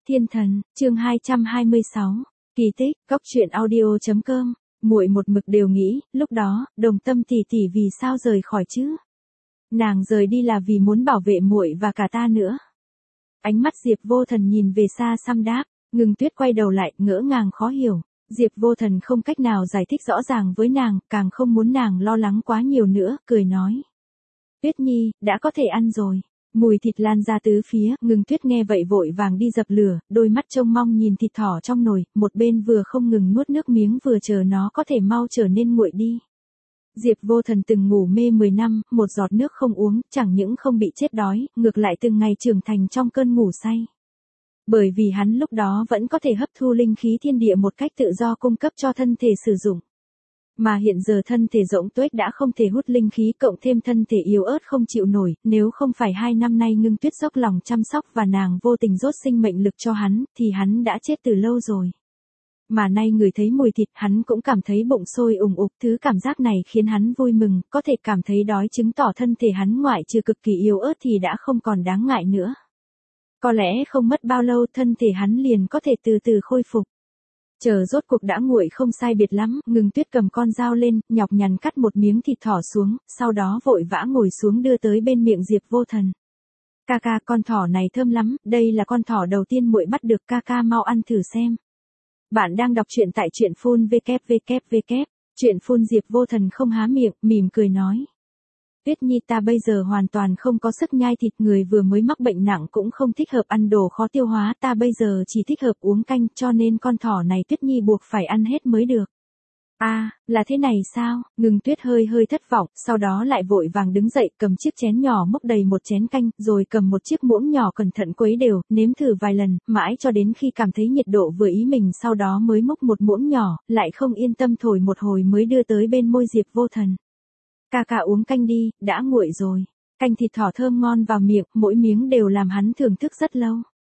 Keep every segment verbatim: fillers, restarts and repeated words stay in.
Thiên thần, chương hai trăm hai mươi sáu, kỳ tích, cốc truyện audio chấm com. Muội một mực đều nghĩ, lúc đó, Đồng Tâm tỷ tỷ vì sao rời khỏi chứ? Nàng rời đi là vì muốn bảo vệ muội và cả ta nữa. Ánh mắt Diệp Vô Thần nhìn về xa xăm đáp, Ngưng Tuyết quay đầu lại, ngỡ ngàng khó hiểu. Diệp Vô Thần không cách nào giải thích rõ ràng với nàng, càng không muốn nàng lo lắng quá nhiều nữa, cười nói. Tuyết Nhi, đã có thể ăn rồi. Mùi thịt lan ra tứ phía, Ngưng Tuyết nghe vậy vội vàng đi dập lửa, đôi mắt trông mong nhìn thịt thỏ trong nồi, một bên vừa không ngừng nuốt nước miếng vừa chờ nó có thể mau trở nên nguội đi. Diệp Vô Thần từng ngủ mê mười năm, một giọt nước không uống, chẳng những không bị chết đói, ngược lại từng ngày trưởng thành trong cơn ngủ say. Bởi vì hắn lúc đó vẫn có thể hấp thu linh khí thiên địa một cách tự do cung cấp cho thân thể sử dụng. Mà hiện giờ thân thể rỗng tuếch đã không thể hút linh khí, cộng thêm thân thể yếu ớt không chịu nổi, nếu không phải hai năm nay Ngưng Tuyết dốc lòng chăm sóc và nàng vô tình dốt sinh mệnh lực cho hắn, thì hắn đã chết từ lâu rồi. Mà nay người thấy mùi thịt, hắn cũng cảm thấy bụng sôi ủng ục, thứ cảm giác này khiến hắn vui mừng, có thể cảm thấy đói chứng tỏ thân thể hắn ngoại trừ cực kỳ yếu ớt thì đã không còn đáng ngại nữa. Có lẽ không mất bao lâu thân thể hắn liền có thể từ từ khôi phục. Chờ rốt cuộc đã nguội không sai biệt lắm, Ngưng Tuyết cầm con dao lên, nhọc nhằn cắt một miếng thịt thỏ xuống, sau đó vội vã ngồi xuống đưa tới bên miệng Diệp Vô Thần. Ca ca, con thỏ này thơm lắm, đây là con thỏ đầu tiên muội bắt được, ca ca mau ăn thử xem. Bạn đang đọc truyện tại truyện phun vê kép vê kép vê kép, truyện phun. Diệp Vô Thần không há miệng, mỉm cười nói. Tuyết Nhi, ta bây giờ hoàn toàn không có sức nhai thịt, người vừa mới mắc bệnh nặng cũng không thích hợp ăn đồ khó tiêu hóa, ta bây giờ chỉ thích hợp uống canh, cho nên con thỏ này Tuyết Nhi buộc phải ăn hết mới được. À, là thế này sao? Ngưng Tuyết hơi hơi thất vọng, sau đó lại vội vàng đứng dậy, cầm chiếc chén nhỏ múc đầy một chén canh, rồi cầm một chiếc muỗng nhỏ cẩn thận quấy đều, nếm thử vài lần, mãi cho đến khi cảm thấy nhiệt độ vừa ý mình, sau đó mới múc một muỗng nhỏ, lại không yên tâm thổi một hồi mới đưa tới bên môi Diệp Vô Thần. Ca ca uống canh đi, đã nguội rồi. Canh thịt thỏ thơm ngon vào miệng, mỗi miếng đều làm hắn thưởng thức rất lâu.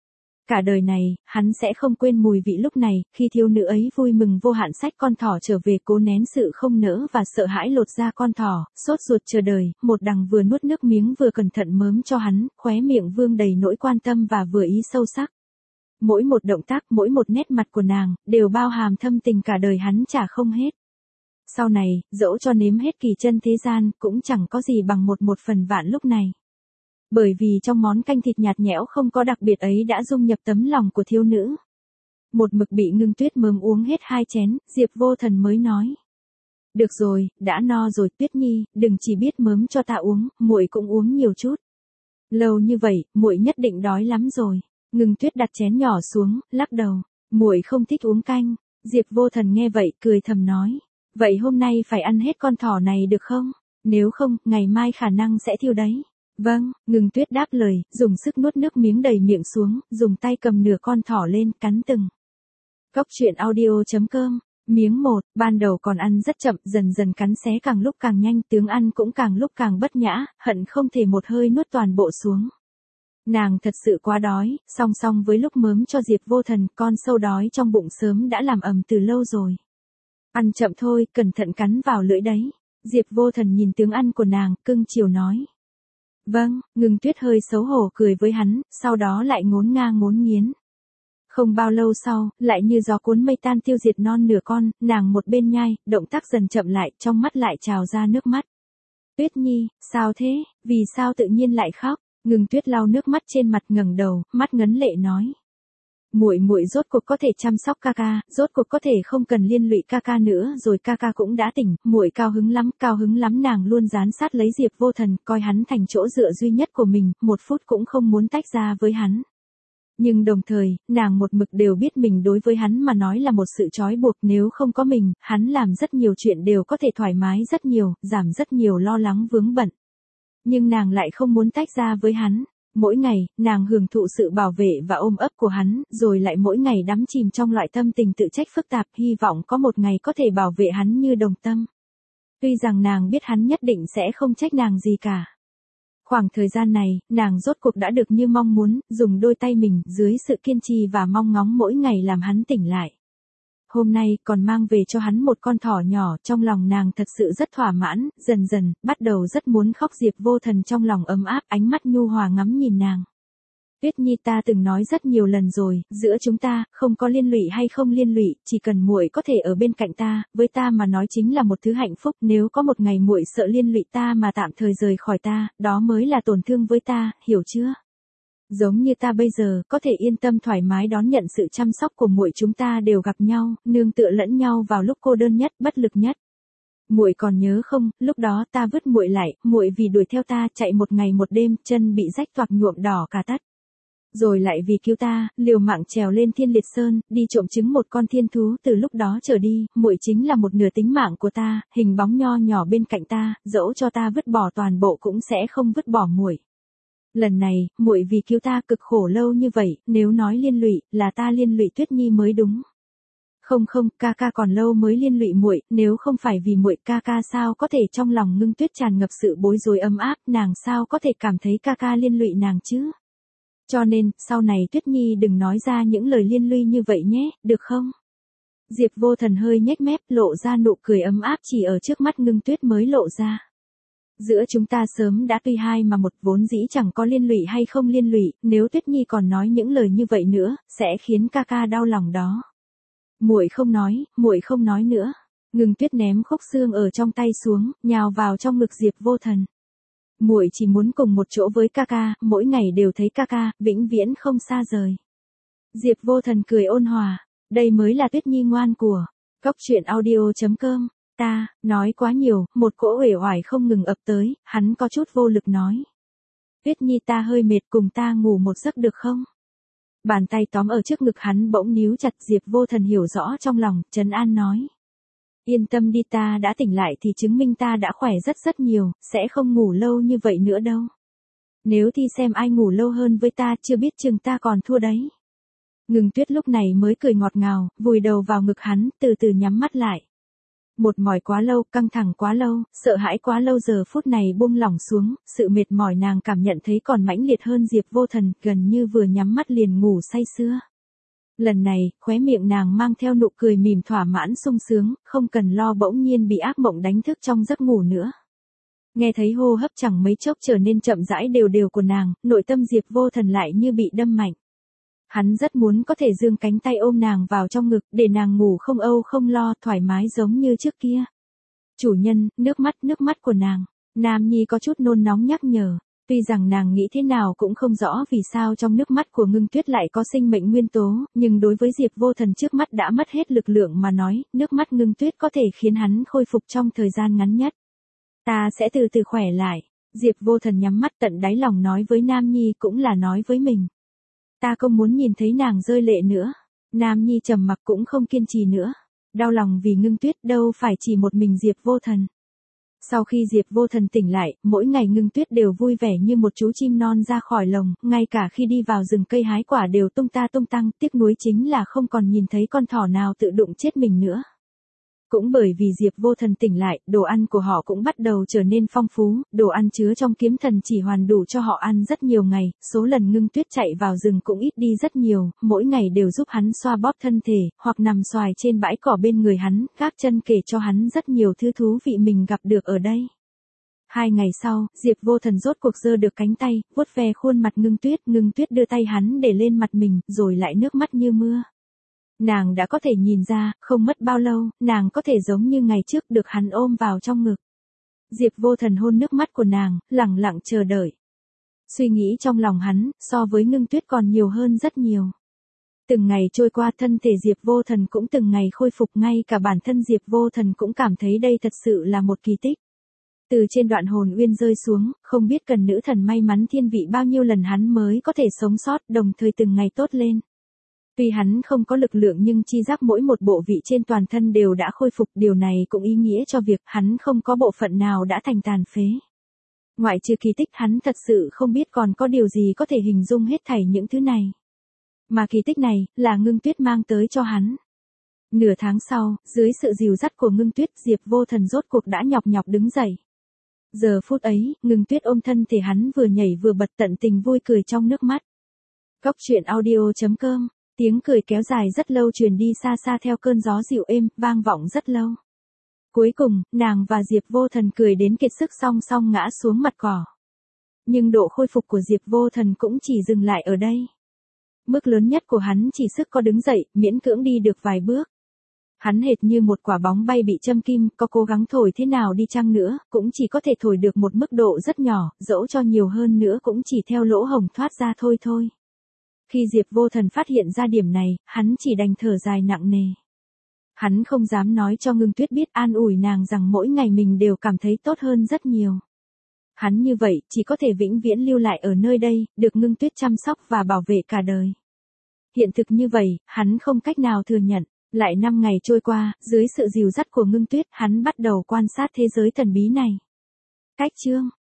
Cả đời này, hắn sẽ không quên mùi vị lúc này, khi thiếu nữ ấy vui mừng vô hạn xách con thỏ trở về, cố nén sự không nỡ và sợ hãi lột ra con thỏ, sốt ruột chờ đợi, một đằng vừa nuốt nước miếng vừa cẩn thận mớm cho hắn, khóe miệng vương đầy nỗi quan tâm và vừa ý sâu sắc. Mỗi một động tác, mỗi một nét mặt của nàng, đều bao hàm thâm tình cả đời hắn trả không hết. Sau này, dẫu cho nếm hết kỳ chân thế gian, cũng chẳng có gì bằng một một phần vạn lúc này. Bởi vì trong món canh thịt nhạt nhẽo không có đặc biệt ấy đã dung nhập tấm lòng của thiếu nữ. Một mực bị Ngưng Tuyết mớm uống hết hai chén, Diệp Vô Thần mới nói. Được rồi, đã no rồi Tuyết Nhi, đừng chỉ biết mớm cho ta uống, muội cũng uống nhiều chút. Lâu như vậy, muội nhất định đói lắm rồi. Ngưng Tuyết đặt chén nhỏ xuống, lắc đầu, muội không thích uống canh. Diệp Vô Thần nghe vậy, cười thầm nói. Vậy hôm nay phải ăn hết con thỏ này được không? Nếu không, ngày mai khả năng sẽ thiêu đấy. Vâng, Ngưng Tuyết đáp lời, dùng sức nuốt nước miếng đầy miệng xuống, dùng tay cầm nửa con thỏ lên, cắn từng. Cốc truyện audio chấm com. Miếng một, ban đầu còn ăn rất chậm, dần dần cắn xé càng lúc càng nhanh, tướng ăn cũng càng lúc càng bất nhã, hận không thể một hơi nuốt toàn bộ xuống. Nàng thật sự quá đói, song song với lúc mớm cho Diệp Vô Thần, con sâu đói trong bụng sớm đã làm ầm từ lâu rồi. Ăn chậm thôi, cẩn thận cắn vào lưỡi đấy. Diệp Vô Thần nhìn tướng ăn của nàng, cưng chiều nói. Vâng, Ngưng Tuyết hơi xấu hổ cười với hắn, sau đó lại ngốn ngang ngốn nghiến. Không bao lâu sau, lại như gió cuốn mây tan tiêu diệt non nửa con, nàng một bên nhai, động tác dần chậm lại, trong mắt lại trào ra nước mắt. Tuyết Nhi, sao thế, vì sao tự nhiên lại khóc? Ngưng Tuyết lau nước mắt trên mặt, ngẩng đầu, mắt ngấn lệ nói. Muội muội rốt cuộc có thể chăm sóc ca ca, rốt cuộc có thể không cần liên lụy ca ca nữa rồi, ca ca cũng đã tỉnh, muội cao hứng lắm, cao hứng lắm. Nàng luôn dán sát lấy Diệp Vô Thần, coi hắn thành chỗ dựa duy nhất của mình, một phút cũng không muốn tách ra với hắn. Nhưng đồng thời, nàng một mực đều biết mình đối với hắn mà nói là một sự trói buộc, nếu không có mình, hắn làm rất nhiều chuyện đều có thể thoải mái rất nhiều, giảm rất nhiều lo lắng vướng bận. Nhưng nàng lại không muốn tách ra với hắn. Mỗi ngày, nàng hưởng thụ sự bảo vệ và ôm ấp của hắn, rồi lại mỗi ngày đắm chìm trong loại tâm tình tự trách phức tạp, hy vọng có một ngày có thể bảo vệ hắn như Đồng Tâm. Tuy rằng nàng biết hắn nhất định sẽ không trách nàng gì cả. Khoảng thời gian này, nàng rốt cuộc đã được như mong muốn, dùng đôi tay mình, dưới sự kiên trì và mong ngóng mỗi ngày làm hắn tỉnh lại. Hôm nay, còn mang về cho hắn một con thỏ nhỏ, trong lòng nàng thật sự rất thỏa mãn, dần dần, bắt đầu rất muốn khóc. Diệp Vô Thần trong lòng ấm áp, ánh mắt nhu hòa ngắm nhìn nàng. Tuyết Nhi, ta từng nói rất nhiều lần rồi, giữa chúng ta, không có liên lụy hay không liên lụy, chỉ cần muội có thể ở bên cạnh ta, với ta mà nói chính là một thứ hạnh phúc, nếu có một ngày muội sợ liên lụy ta mà tạm thời rời khỏi ta, đó mới là tổn thương với ta, hiểu chưa? Giống như ta bây giờ, có thể yên tâm thoải mái đón nhận sự chăm sóc của muội, chúng ta đều gặp nhau, nương tựa lẫn nhau vào lúc cô đơn nhất, bất lực nhất. Muội còn nhớ không, lúc đó ta vứt muội lại, muội vì đuổi theo ta, chạy một ngày một đêm, chân bị rách toạc nhuộm đỏ cả tất. Rồi lại vì cứu ta, liều mạng trèo lên Thiên Liệt Sơn, đi trộm trứng một con thiên thú, từ lúc đó trở đi, muội chính là một nửa tính mạng của ta, hình bóng nho nhỏ bên cạnh ta, dẫu cho ta vứt bỏ toàn bộ cũng sẽ không vứt bỏ muội. Lần này, muội vì cứu ta cực khổ lâu như vậy, nếu nói liên lụy, là ta liên lụy Tuyết Nhi mới đúng. Không không, ca ca còn lâu mới liên lụy muội, nếu không phải vì muội, ca ca sao có thể trong lòng Ngưng Tuyết tràn ngập sự bối rối ấm áp, nàng sao có thể cảm thấy ca ca liên lụy nàng chứ? Cho nên, sau này Tuyết Nhi đừng nói ra những lời liên lụy như vậy nhé, được không? Diệp Vô Thần hơi nhếch mép, lộ ra nụ cười ấm áp, chỉ ở trước mắt Ngưng Tuyết mới lộ ra. Giữa chúng ta sớm đã tuy hai mà một, vốn dĩ chẳng có liên lụy hay không liên lụy, nếu Tuyết Nhi còn nói những lời như vậy nữa, sẽ khiến ca ca đau lòng đó. Muội không nói, muội không nói nữa. Ngưng Tuyết ném khúc xương ở trong tay xuống, nhào vào trong ngực Diệp Vô Thần. Muội chỉ muốn cùng một chỗ với ca ca, mỗi ngày đều thấy ca ca, vĩnh viễn không xa rời. Diệp Vô Thần cười ôn hòa, đây mới là Tuyết Nhi ngoan của. Cốc truyện audio chấm com. Ta, nói quá nhiều, một cỗ uể oải không ngừng ập tới, hắn có chút vô lực nói. Tuyết Nhi, ta hơi mệt, cùng ta ngủ một giấc được không? Bàn tay tóm ở trước ngực hắn bỗng níu chặt. Diệp Vô Thần hiểu rõ trong lòng, trấn an nói. Yên tâm đi, ta đã tỉnh lại thì chứng minh ta đã khỏe rất rất nhiều, sẽ không ngủ lâu như vậy nữa đâu. Nếu thi xem ai ngủ lâu hơn với ta, chưa biết chừng ta còn thua đấy. Ngưng Tuyết lúc này mới cười ngọt ngào, vùi đầu vào ngực hắn, từ từ nhắm mắt lại. Một mỏi quá lâu, căng thẳng quá lâu, sợ hãi quá lâu, giờ phút này buông lỏng xuống, sự mệt mỏi nàng cảm nhận thấy còn mãnh liệt hơn. Diệp Vô Thần gần như vừa nhắm mắt liền ngủ say sưa. Lần này, khóe miệng nàng mang theo nụ cười mỉm thỏa mãn sung sướng, không cần lo bỗng nhiên bị ác mộng đánh thức trong giấc ngủ nữa. Nghe thấy hô hấp chẳng mấy chốc trở nên chậm rãi đều đều của nàng, nội tâm Diệp Vô Thần lại như bị đâm mạnh. Hắn rất muốn có thể giương cánh tay ôm nàng vào trong ngực, để nàng ngủ không âu không lo, thoải mái giống như trước kia. Chủ nhân, nước mắt, nước mắt của nàng. Nam Nhi có chút nôn nóng nhắc nhở. Tuy rằng nàng nghĩ thế nào cũng không rõ vì sao trong nước mắt của Ngưng Tuyết lại có sinh mệnh nguyên tố, nhưng đối với Diệp Vô Thần trước mắt đã mất hết lực lượng mà nói, nước mắt Ngưng Tuyết có thể khiến hắn khôi phục trong thời gian ngắn nhất. Ta sẽ từ từ khỏe lại. Diệp Vô Thần nhắm mắt, tận đáy lòng nói với Nam Nhi cũng là nói với mình. Ta không muốn nhìn thấy nàng rơi lệ nữa. Nam Nhi trầm mặc cũng không kiên trì nữa. Đau lòng vì Ngưng Tuyết đâu phải chỉ một mình Diệp Vô Thần. Sau khi Diệp Vô Thần tỉnh lại, mỗi ngày Ngưng Tuyết đều vui vẻ như một chú chim non ra khỏi lồng, ngay cả khi đi vào rừng cây hái quả đều tung ta tung tăng, tiếc nuối chính là không còn nhìn thấy con thỏ nào tự đụng chết mình nữa. Cũng bởi vì Diệp Vô Thần tỉnh lại, đồ ăn của họ cũng bắt đầu trở nên phong phú, đồ ăn chứa trong kiếm thần chỉ hoàn đủ cho họ ăn rất nhiều ngày, số lần Ngưng Tuyết chạy vào rừng cũng ít đi rất nhiều, mỗi ngày đều giúp hắn xoa bóp thân thể, hoặc nằm xoài trên bãi cỏ bên người hắn, gác chân kể cho hắn rất nhiều thứ thú vị mình gặp được ở đây. Hai ngày sau, Diệp Vô Thần rốt cuộc giơ được cánh tay, vuốt ve khuôn mặt Ngưng Tuyết, Ngưng Tuyết đưa tay hắn để lên mặt mình, rồi lại nước mắt như mưa. Nàng đã có thể nhìn ra, không mất bao lâu, nàng có thể giống như ngày trước được hắn ôm vào trong ngực. Diệp Vô Thần hôn nước mắt của nàng, lặng lặng chờ đợi. Suy nghĩ trong lòng hắn, so với Ngưng Tuyết còn nhiều hơn rất nhiều. Từng ngày trôi qua, thân thể Diệp Vô Thần cũng từng ngày khôi phục, ngay cả bản thân Diệp Vô Thần cũng cảm thấy đây thật sự là một kỳ tích. Từ trên đoạn hồn uyên rơi xuống, không biết cần nữ thần may mắn thiên vị bao nhiêu lần hắn mới có thể sống sót, đồng thời từng ngày tốt lên. Tuy hắn không có lực lượng nhưng chi giác mỗi một bộ vị trên toàn thân đều đã khôi phục, điều này cũng ý nghĩa cho việc hắn không có bộ phận nào đã thành tàn phế. Ngoại trừ kỳ tích, hắn thật sự không biết còn có điều gì có thể hình dung hết thảy những thứ này. Mà kỳ tích này, là Ngưng Tuyết mang tới cho hắn. Nửa tháng sau, dưới sự dìu dắt của Ngưng Tuyết, Diệp Vô Thần rốt cuộc đã nhọc nhọc đứng dậy. Giờ phút ấy, Ngưng Tuyết ôm thân thể hắn vừa nhảy vừa bật, tận tình vui cười trong nước mắt. Cốc truyện audio chấm com. Tiếng cười kéo dài rất lâu truyền đi xa xa theo cơn gió dịu êm, vang vọng rất lâu. Cuối cùng, nàng và Diệp Vô Thần cười đến kiệt sức song song ngã xuống mặt cỏ. Nhưng độ khôi phục của Diệp Vô Thần cũng chỉ dừng lại ở đây. Mức lớn nhất của hắn chỉ sức có đứng dậy, miễn cưỡng đi được vài bước. Hắn hệt như một quả bóng bay bị châm kim, có cố gắng thổi thế nào đi chăng nữa, cũng chỉ có thể thổi được một mức độ rất nhỏ, dẫu cho nhiều hơn nữa cũng chỉ theo lỗ hổng thoát ra thôi thôi. Khi Diệp Vô Thần phát hiện ra điểm này, hắn chỉ đành thở dài nặng nề. Hắn không dám nói cho Ngưng Tuyết biết, an ủi nàng rằng mỗi ngày mình đều cảm thấy tốt hơn rất nhiều. Hắn như vậy, chỉ có thể vĩnh viễn lưu lại ở nơi đây, được Ngưng Tuyết chăm sóc và bảo vệ cả đời. Hiện thực như vậy, hắn không cách nào thừa nhận. Lại năm ngày trôi qua, dưới sự dìu dắt của Ngưng Tuyết, hắn bắt đầu quan sát thế giới thần bí này. Cách chương